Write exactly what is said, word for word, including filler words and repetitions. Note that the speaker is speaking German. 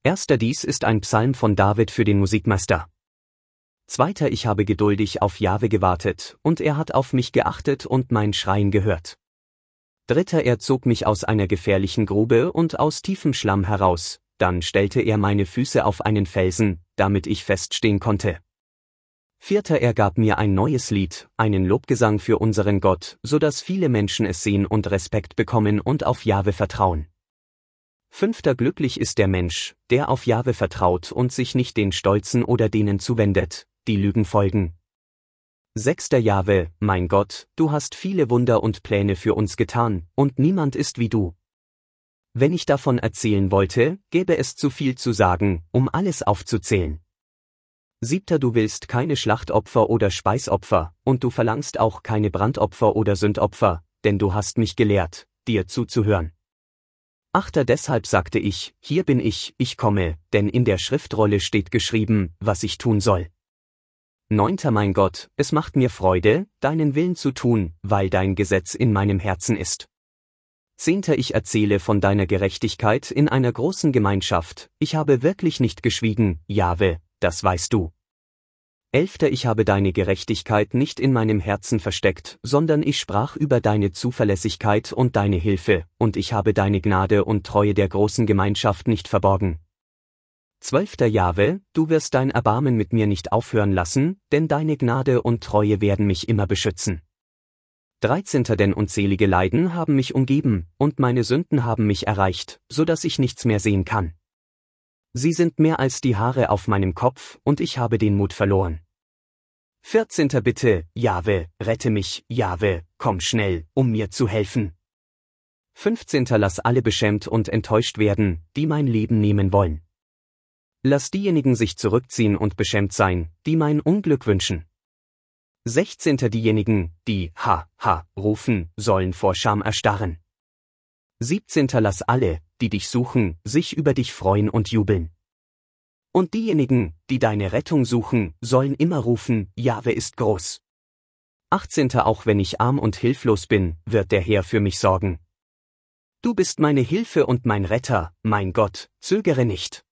Erster Dies ist ein Psalm von David für den Musikmeister. Zweiter Ich habe geduldig auf Jahwe gewartet, und er hat auf mich geachtet und mein Schreien gehört. Dritter Er zog mich aus einer gefährlichen Grube und aus tiefem Schlamm heraus, dann stellte er meine Füße auf einen Felsen, damit ich feststehen konnte. Vierter Er gab mir ein neues Lied, einen Lobgesang für unseren Gott, so dass viele Menschen es sehen und Respekt bekommen und auf Jahwe vertrauen. Fünfter Glücklich ist der Mensch, der auf Jahwe vertraut und sich nicht den Stolzen oder denen zuwendet, die Lügen folgen. Sechster Jahwe, mein Gott, du hast viele Wunder und Pläne für uns getan, und niemand ist wie du. Wenn ich davon erzählen wollte, gäbe es zu viel zu sagen, um alles aufzuzählen. Siebter Du willst keine Schlachtopfer oder Speisopfer, und du verlangst auch keine Brandopfer oder Sündopfer, denn du hast mich gelehrt, dir zuzuhören. Achter Deshalb sagte ich, hier bin ich, ich komme, denn in der Schriftrolle steht geschrieben, was ich tun soll. Neunter Mein Gott, es macht mir Freude, deinen Willen zu tun, weil dein Gesetz in meinem Herzen ist. Zehnter Ich erzähle von deiner Gerechtigkeit in einer großen Gemeinschaft, ich habe wirklich nicht geschwiegen, Jahwe, das weißt du. Elfter Ich habe deine Gerechtigkeit nicht in meinem Herzen versteckt, sondern ich sprach über deine Zuverlässigkeit und deine Hilfe, und ich habe deine Gnade und Treue der großen Gemeinschaft nicht verborgen. Zwölfter Jahwe, du wirst dein Erbarmen mit mir nicht aufhören lassen, denn deine Gnade und Treue werden mich immer beschützen. Dreizehnter Denn unzählige Leiden haben mich umgeben, und meine Sünden haben mich erreicht, so dass ich nichts mehr sehen kann. Sie sind mehr als die Haare auf meinem Kopf, und ich habe den Mut verloren. Vierzehnter Bitte, Jahwe, rette mich, Jahwe, komm schnell, um mir zu helfen. Fünfzehnter Lass alle beschämt und enttäuscht werden, die mein Leben nehmen wollen. Lass diejenigen sich zurückziehen und beschämt sein, die mein Unglück wünschen. Sechzehnter Diejenigen, die Ha, Ha rufen, sollen vor Scham erstarren. Siebzehnter Lass alle, die dich suchen, sich über dich freuen und jubeln. Und diejenigen, die deine Rettung suchen, sollen immer rufen, Jahwe ist groß. Achtzehnter Auch wenn ich arm und hilflos bin, wird der Herr für mich sorgen. Du bist meine Hilfe und mein Retter, mein Gott, zögere nicht.